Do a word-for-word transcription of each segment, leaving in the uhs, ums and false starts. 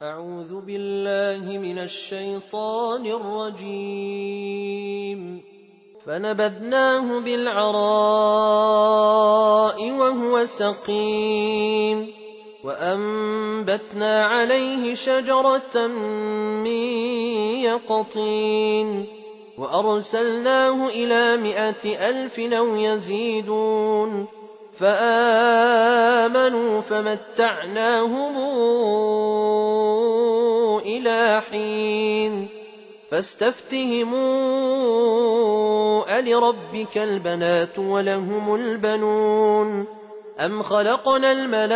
أعوذ بالله من الشيطان الرجيم فنبذناه بالعراء وهو سقيم وأنبتنا عليه شجرة من يقطين وأرسلناه إلى مائة ألف أو يزيدون فآمنوا فمتعناهم إلى حين فاستفتهموا ألربك البنات ولهم البنون أم خلقنا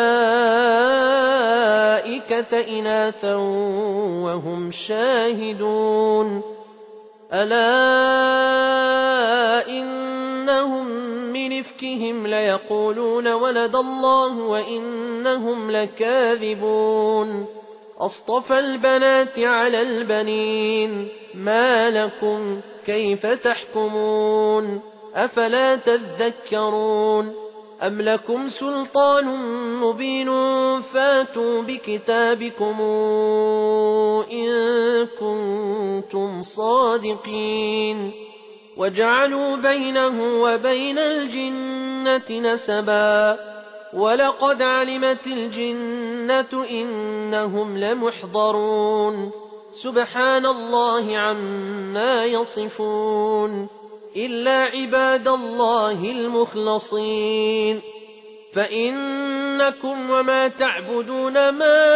الملائكة إناثا وهم شاهدون ألا إنهم من إفكهم ليقولون ولد الله وإنهم لكاذبون أصطفى البنات على البنين ما لكم كيف تحكمون أفلا تذكرون أم لكم سلطان مبين فاتوا بكتابكم إن كنتم صادقين وجعلوا بينه وبين الجنة نسبا ولقد علمت الجنة إنهم لمحضرون سبحان الله عما يصفون إلا عباد الله المخلصين فإنكم وما تعبدون ما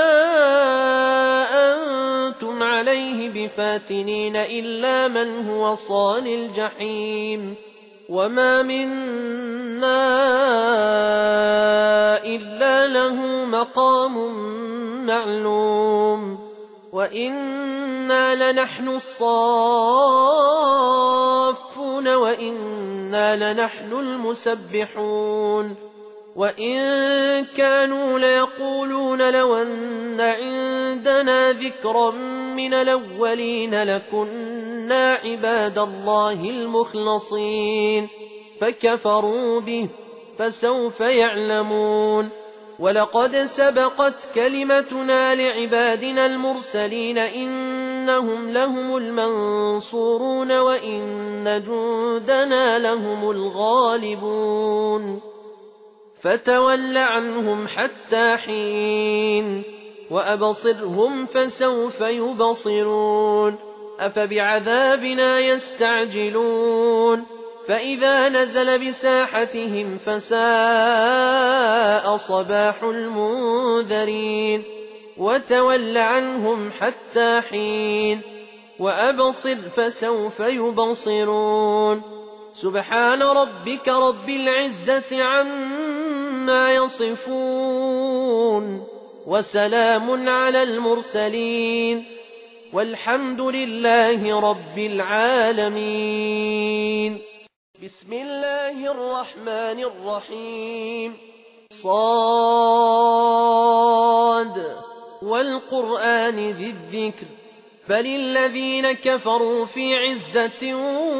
أنتم عليه بفاتنين إلا من هو صال الجحيم وما منا إلا له مقام معلوم وإنا لنحن الصافون وإنا لنحن المسبحون وإن كانوا ليقولون لو أن عندنا ذكرا من الأولين لكنا عباد الله المخلصين فكفروا به فسوف يعلمون ولقد سبقت كلمتنا لعبادنا المرسلين إنهم لهم المنصورون وإن جندنا لهم الغالبون فتول عنهم حتى حين وأبصرهم فسوف يبصرون أفبعذابنا يستعجلون فإذا نزل بساحتهم فساء صباح المنذرين وتول عنهم حتى حين وأبصر فسوف يبصرون سبحان ربك رب العزة عما يصفون وسلام على المرسلين والحمد لله رب العالمين بسم الله الرحمن الرحيم صاد والقرآن ذي الذكر بل الذين كفروا في عزة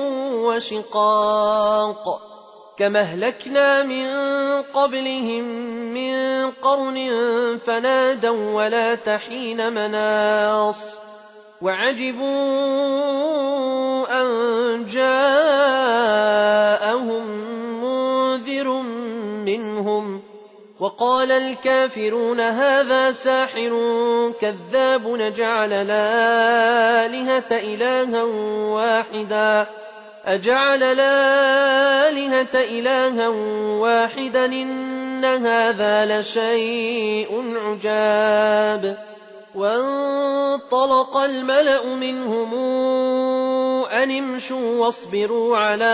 وشقاق كما أهلكنا من قبلهم من قرن فنادوا ولا تحين مناص وعجبوا أن جاءهم منذر منهم وقال الكافرون هذا ساحر كذاب نجعل الآلهة إلها واحدا أجعل الآلهة إلها واحدا إن هذا لشيء عجاب وانطلق الملأ منهم أن امشوا واصبروا على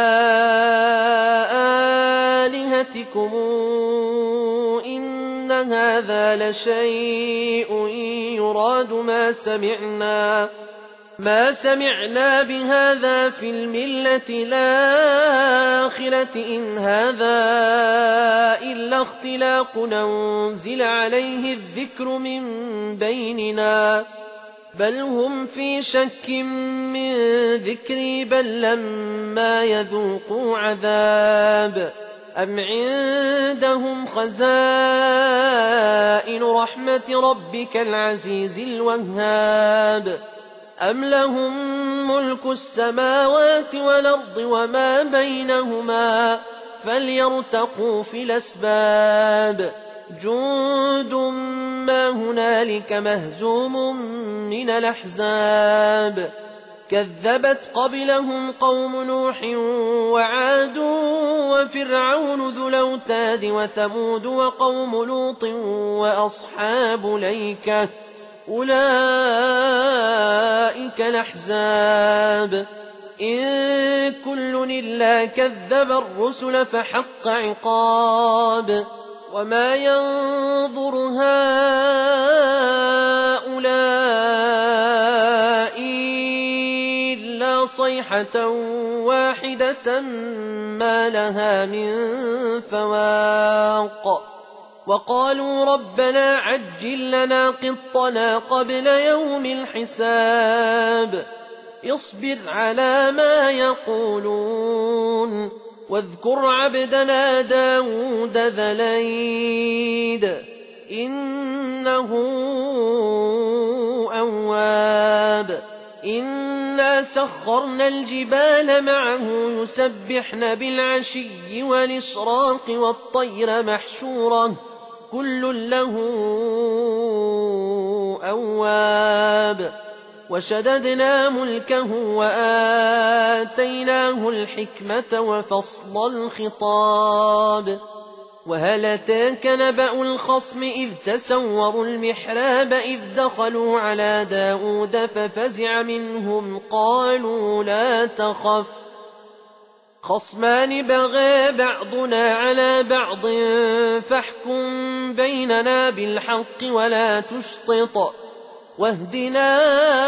آلهتكم إن هذا لشيء يراد ما سمعنا ما سمعنا بهذا في الملة الآخرة إن هذا إلا اختلاق أنزل عليه الذكر من بيننا بل هم في شك من ذكري بل لما يذوقوا عذاب أم عندهم خزائن رحمة ربك العزيز الوهاب أم لهم ملك السماوات والأرض وما بينهما فليرتقوا في الأسباب جند ما هنالك مهزوم من الأحزاب كذبت قبلهم قوم نوح وعاد وفرعون ذو الأوتاد وثمود وقوم لوط وأصحاب الأيكة أولئك الأحزاب إن كل إلا كذب الرسل فحق عقاب وما ينظر هؤلاء إلا صيحة واحدة ما لها من فواق وقالوا ربنا عجل لنا قطنا قبل يوم الحساب اصبر على ما يقولون واذكر عبدنا داود ذا الأيد إنه أواب إنا سخرنا الجبال معه يسبحن بالعشي والإشراق والطير محشورة كل له أواب وشددنا ملكه وآتيناه الحكمة وفصل الخطاب وهل أتاك نبأ الخصم إذ تسوروا المحراب إذ دخلوا على داود ففزع منهم قالوا لا تخف خصمان بغى بعضنا على بعض فاحكم بيننا بالحق ولا تشطط واهدنا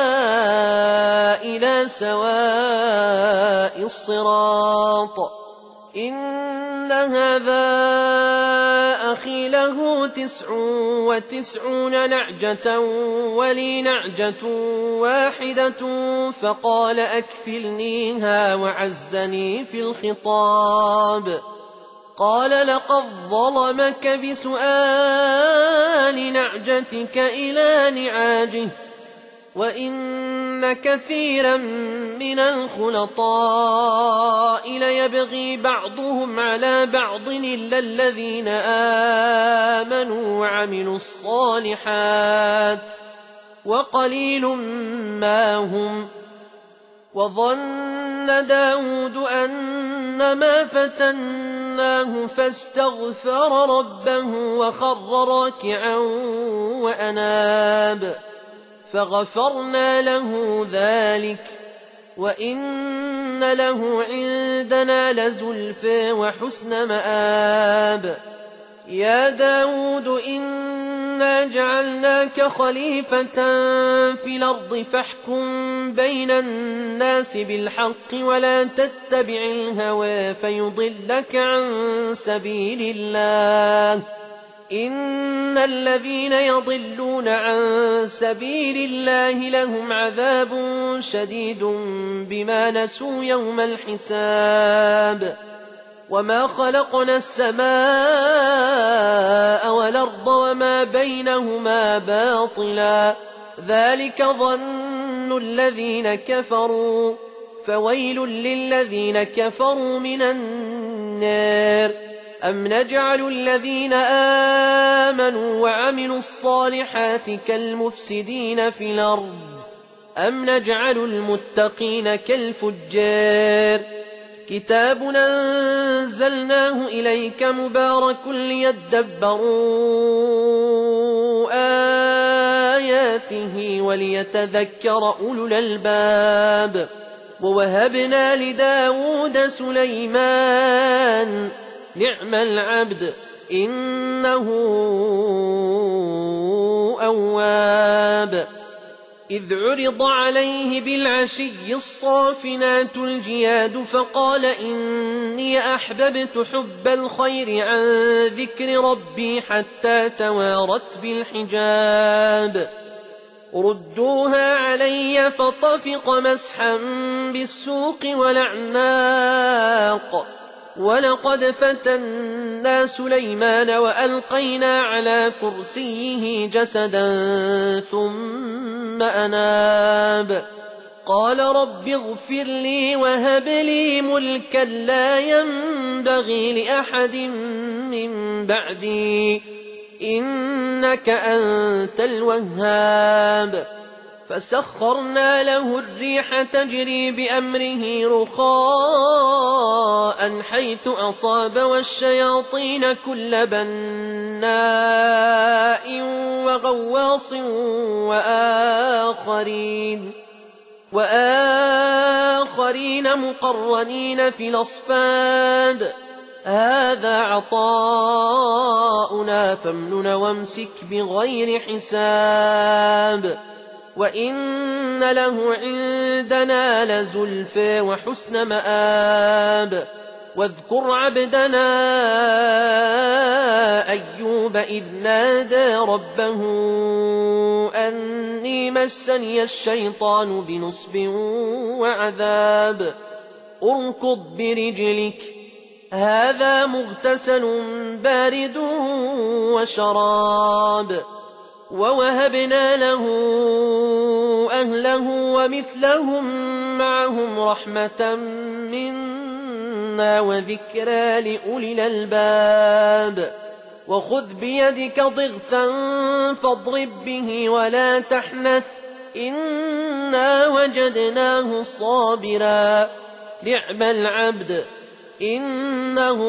إلى سواء الصراط إن هذا أخي له تسع وتسعون نعجة ولي نعجة واحدة فقال أكفلنيها وعزني في الخطاب قال لقد ظلمك بسؤال نعجتك إلى نعاجه وإن كثيرا من الخلطاء ليبغي بعضهم على بعض إلا الذين آمنوا وعملوا الصالحات وقليل ما هم وظن داود أنما فتناه فاستغفر ربه وخر راكعا وأناب فغفرنا له ذلك وإن له عندنا لزلفى وحسن مآب يا داود إنا جعلناك خليفة في الأرض فاحكم بين الناس بالحق ولا تتبع الهوى فيضلك عن سبيل الله إن الذين يضلون عن سبيل الله لهم عذاب شديد بما نسوا يوم الحساب وما خلقنا السماء والأرض وما بينهما باطلا ذلك ظن الذين كفروا فويل للذين كفروا من النار أم نجعل الذين آمنوا وعملوا الصالحات كالمفسدين في الأرض أم نجعل المتقين كالفجار كتاب أنزلناه إليك مبارك ليدبروا آياته وليتذكر أولو الألباب ووهبنا لداود سليمان نعم العبد إنه أواب إذ عرض عليه بالعشي الصافنات الجياد فقال إني أحببت حب الخير عن ذكر ربي حتى توارت بالحجاب ردوها علي فطفق مسحا بالسوق والأعناق ولقد فتنا سليمان وألقينا على كرسيه جسدا ثم أناب قال رب اغفر لي وهب لي ملكا لا ينبغي لأحد من بعدي إنك أنت الوهاب فسخرنا له الريح تجري بأمره رخاء حيث أصاب والشياطين كل بناء وغواص وآخرين وآخرين مقرنين في الأصفاد هذا عطاؤنا فامنن وامسك بغير حساب وإن له عندنا لزلفى وحسن مآب واذكر عبدنا أيوب إذ نادى ربه أني مسني الشيطان بنصب وعذاب اركض برجلك هذا مغتسل بارد وشراب ووهبنا له أهله ومثلهم معهم رحمة منا وذكرى لأولي الألباب وخذ بيدك ضغثا فاضرب به ولا تحنث إنا وجدناه صابرا نعم العبد إنه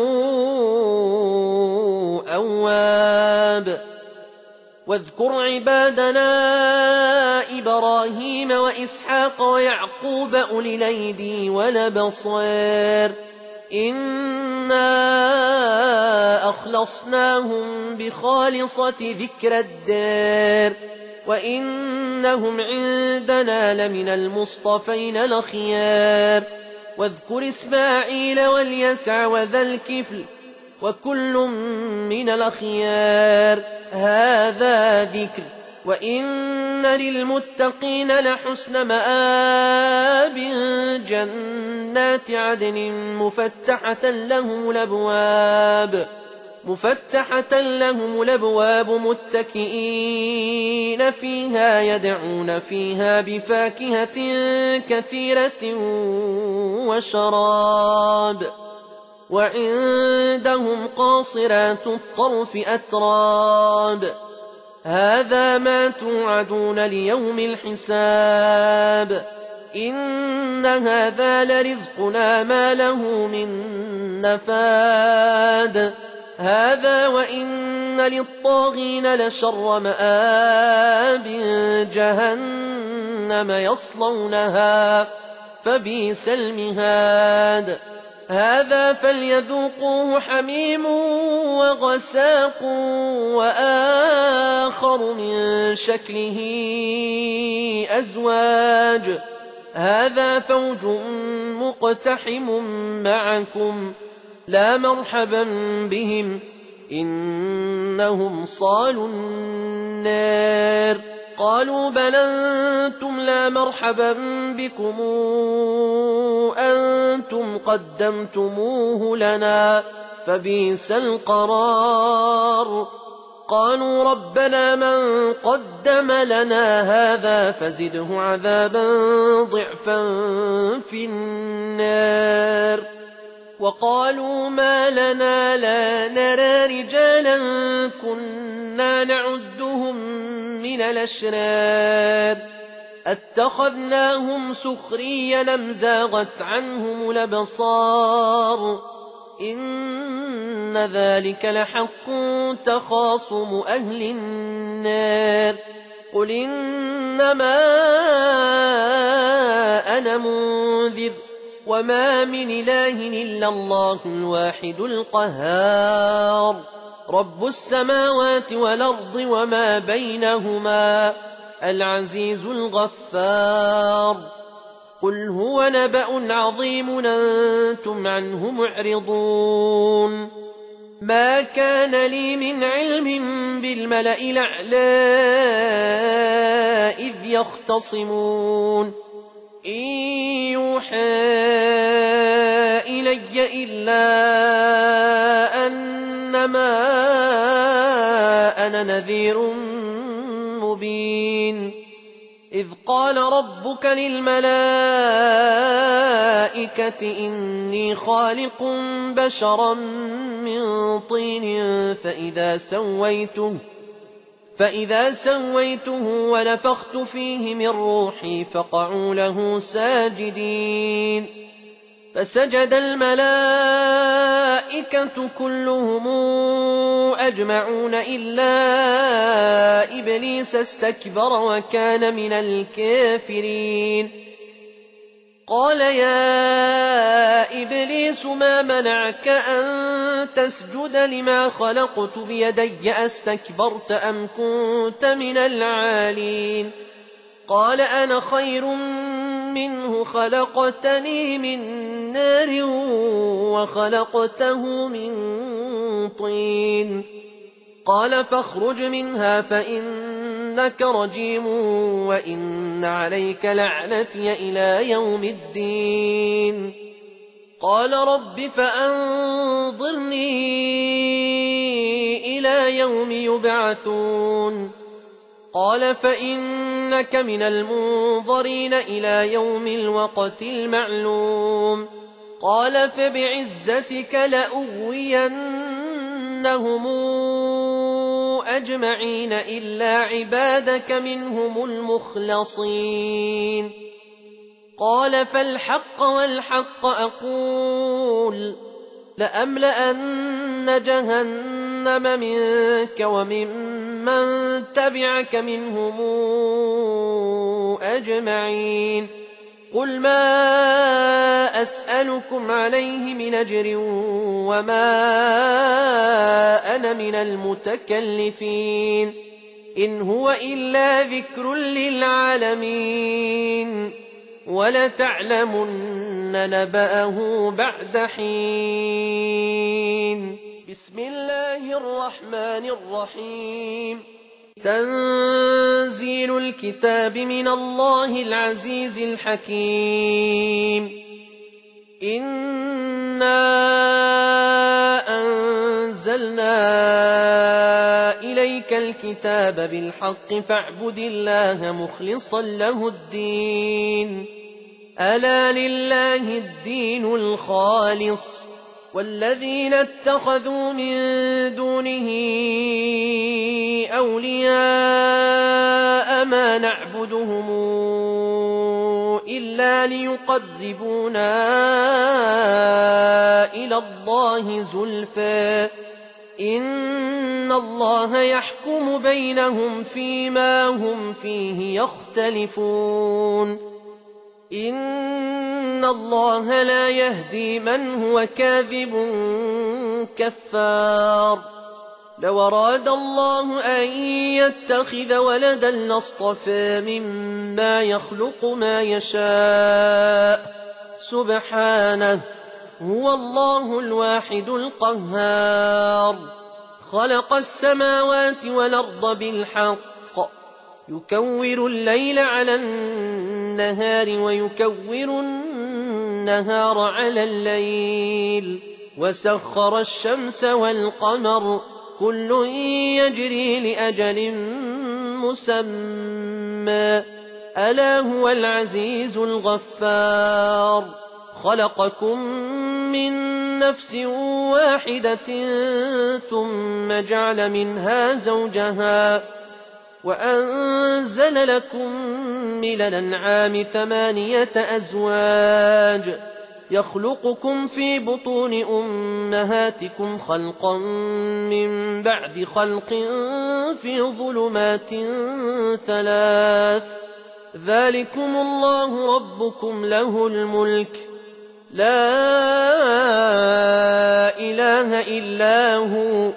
أواب واذكر عبادنا إبراهيم وإسحاق ويعقوب أولي الأيدي والأبصار إنا أخلصناهم بخالصة ذكر الدار وإنهم عندنا لمن المصطفين الأخيار واذكر إسماعيل واليسع وذا الكفل وكل من الأخيار هذا ذكر وإن للمتقين لحسن مآب جنات عدن مفتحة لهم الأبواب مفتحة لهم الأبواب متكئين فيها يدعون فيها بفاكهة كثيرة وشراب وعندهم قاصرات الطرف أتراب هذا ما توعدون ليوم الحساب إن هذا لرزقنا ما له من نفاد هذا وإن للطاغين لشر مآب جهنم يصلونها فبئس المهاد هذا فليذوقوه حميم وغساق وآخر من شكله أزواج هذا فوج مقتحم معكم لا مرحبا بهم إنهم صالوا النار قالوا بل أنتم لا مرحبا بكم أنتم قدمتموه لنا فبئس القرار قالوا ربنا من قدم لنا هذا فزده عذابا ضعفا في النار وقالوا ما لنا لا نرى رجالا كنا نعدهم من الأشرار اتخذناهم سخريا أم زاغت عنهم الأبصار إن ذلك لحق تخاصم أهل النار قل إنما أنا منذر وما من إله إلا الله الواحد القهار رب السماوات والأرض وما بينهما العزيز الغفار قل هو نبأ عظيم أنتم عنه معرضون ما كان لي من علم بالملأ الأعلى إذ يختصمون إن يوحى إلي إلا أنما أنا نذير مبين إذ قال ربك للملائكة إني خالق بشرا من طين فإذا سويته فإذا سويته ونفخت فيه من روحي فقعوا له ساجدين فسجد الملائكة كلهم أجمعون إلا إبليس استكبر وكان من الكافرين قال يا إبليس ما منعك أن تسجد لما خلقت بيدي أستكبرت أم كنت من العالين قال أنا خير منه خلقتني من نار وخلقته من طين قال فاخرج منها فإنك رجيم وإن عليك لعنتي إلى يوم الدين قال رب فأنظرني إلى يوم يبعثون قال فإنك من المنظرين إلى يوم الوقت المعلوم قال فبعزتك لأغوينهم أجمعين إلا عبادك منهم المخلصين قال فالحق والحق أقول لأملأن جهنم منك وممن تبعك منهم أجمعين قل ما أسألكم عليه من أجر وما أنا من المتكلفين إن هو إلا ذكر للعالمين ولتعلمن نبأه بعد حين بسم الله الرحمن الرحيم تنزيل الكتاب من الله العزيز الحكيم إنا أنزلنا إليك الكتاب بالحق فاعبد الله مخلصا له الدين ألا لله الدين الخالص والذين اتخذوا من دونه أولياء ما نعبدهم إلا ليقربونا إلى الله زلفى إن الله يحكم بينهم فيما هم فيه يختلفون إن الله لا يهدي من هو كاذب كفار لو أراد الله أن يتخذ ولدا لاصطفى مما يخلق ما يشاء سبحانه هو الله الواحد القهار خلق السماوات والأرض بالحق يكور الليل على النهار ويكور النهار على الليل وسخر الشمس والقمر كل يجري لأجل مسمى ألا هو العزيز الغفار خلقكم من نفس واحدة ثم جعل منها زوجها وأنزل لكم من الأنعام ثمانية أزواج يخلقكم في بطون أمهاتكم خلقا من بعد خلق في ظلمات ثلاث ذلكم الله ربكم له الملك لا إله إلا هو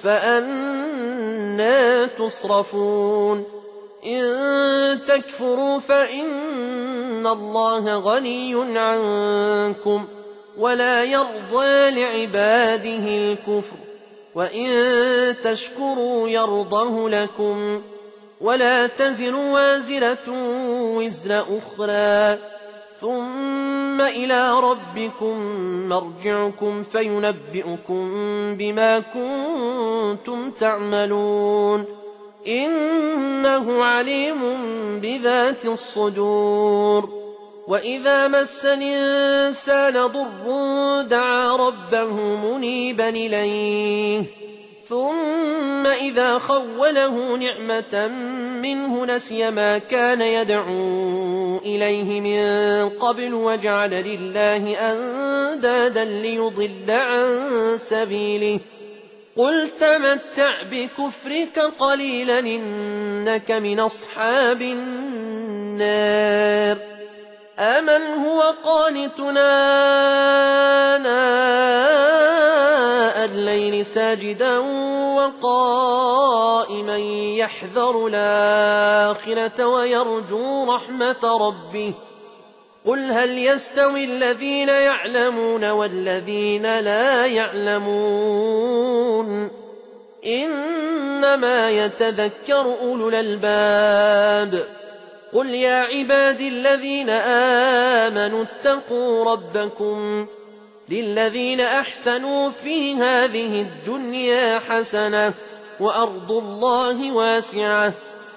فأنى تصرفون إن تكفروا فإن الله غني عنكم ولا يرضى لعباده الكفر وإن تشكروا يرضه لكم ولا تزر وازرة وزر أخرى ثم إلى ربكم مرجعكم فينبئكم بما كنتم تعملون إنه عليم بذات الصدور وإذا مس الإنسان ضر دعا ربه منيبا إليه ثم إذا خوله نعمة منه نسي ما كان يدعو إليه من قبل وجعل لله أندادا ليضل عن سبيله قل تمتع بكفرك قليلا إنك من أصحاب النار أمن هو قانتنا آناء الليل ساجدا وقائما يحذر الآخرة ويرجو رحمة ربه قل هل يستوي الذين يعلمون والذين لا يعلمون إنما يتذكر أولو الألباب قل يا عبادي الذين آمنوا اتقوا ربكم للذين أحسنوا في هذه الدنيا حسنة وأرض الله واسعة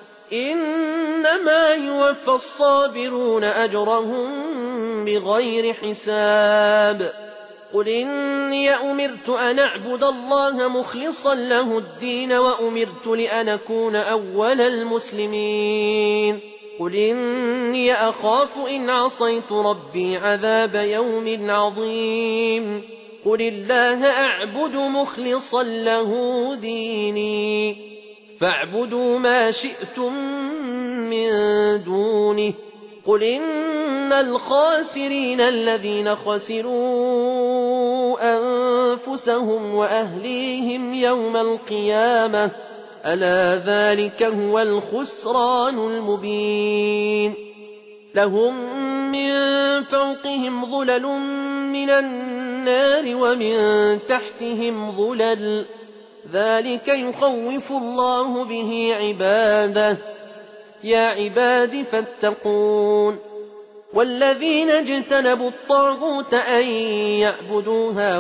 إنما يوفى الصابرون أجرهم بغير حساب قل إني أمرت أن أعبد الله مخلصا له الدين وأمرت لأن أكون أول المسلمين قل إني أخاف إن عصيت ربي عذاب يوم عظيم قل الله أعبد مخلصا له ديني فاعبدوا ما شئتم من دونه قل إن الخاسرين الذين خسروا أنفسهم وأهليهم يوم القيامة ألا ذلك هو الخسران المبين لهم من فوقهم ظلل من النار ومن تحتهم ظلل ذلك يخوف الله به عباده يا عباد فاتقون والذين اجتنبوا الطاغوت أن يعبدوها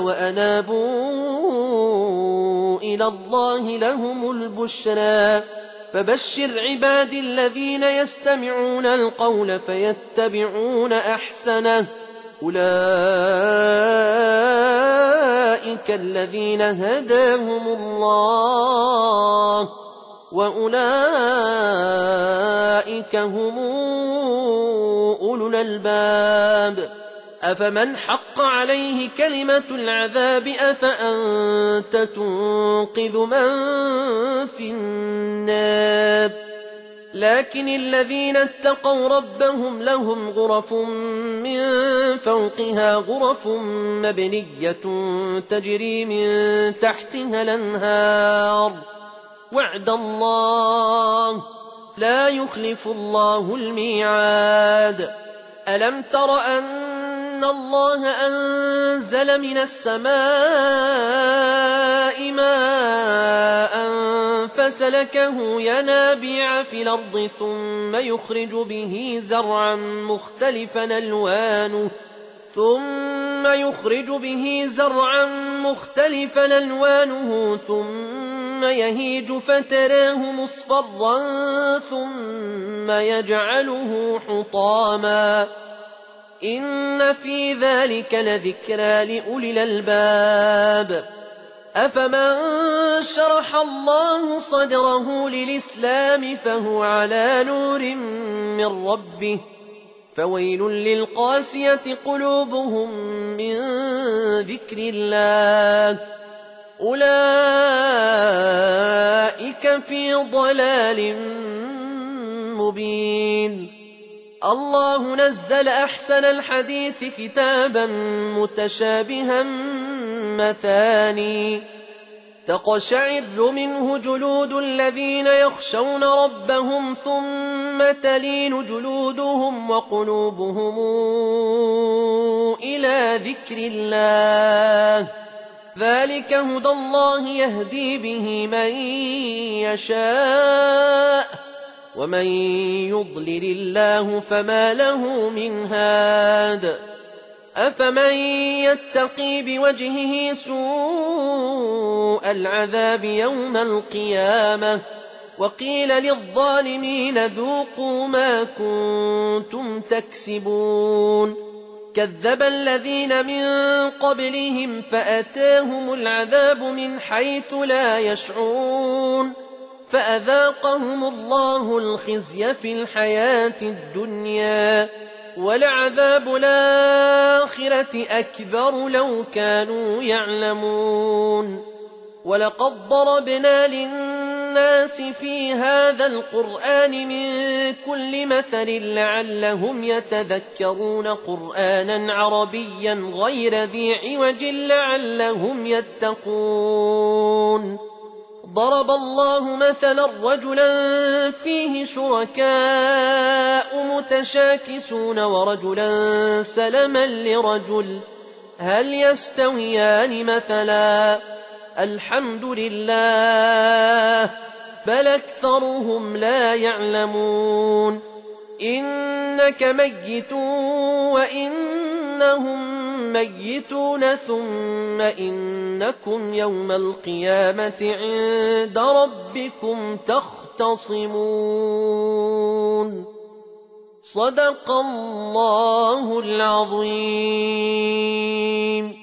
وأنابوا إلى الله لهم البشرى فبشر عبادي الذين يستمعون القول فيتبعون أحسنه أولئك الذين هداهم الله وأولئك هم أولو الألباب أفمن حق عليه كلمة العذاب أفأنت تنقذ من في النار لكن الذين اتقوا ربهم لهم غرف من فوقها غرف مبنية تجري من تحتها الأنهار وعد الله لا يخلف الله الميعاد ألم تر أن الله أنزل من السماء ماء فسلكه ينابيع في الأرض ثم يخرج به زرعا مختلفا ألوانه ثم يخرج به زرعا مختلفا ألوانه ثم يهيج فتراه مصفرا ثم يجعله حطاما إن في ذلك لذكرى لأولي الألباب أفمن شرح الله صدره للإسلام فهو على نور من ربه فويل للقاسية قلوبهم من ذكر الله أولئك في ضلال مبين الله نزل أحسن الحديث كتابا متشابها مثاني تقشعر منه جلود الذين يخشون ربهم ثم تلين جلودهم وقلوبهم إلى ذكر الله ذلك هدى الله يهدي به من يشاء ومن يضلل الله فما له من هاد أفمن يتقي بوجهه سوء العذاب يوم القيامة وقيل للظالمين ذوقوا ما كنتم تكسبون كذب الذين من قبلهم فأتاهم العذاب من حيث لا يشعرون فأذاقهم الله الخزي في الحياة الدنيا ولعذاب الآخرة أكبر لو كانوا يعلمون ولقد ضربنا للناس في هذا القرآن من كل مثل لعلهم يتذكرون قرآنا عربيا غير ذي عوج لعلهم يتقون ضرب الله مثلا رجلا فيه شركاء متشاكسون ورجلا سلما لرجل هل يستويان مثلا الحمد لله بل أكثرهم لا يعلمون إنك ميت وإنهم ميتون ثم إنكم يوم القيامة عند ربكم تختصمون صدق الله العظيم.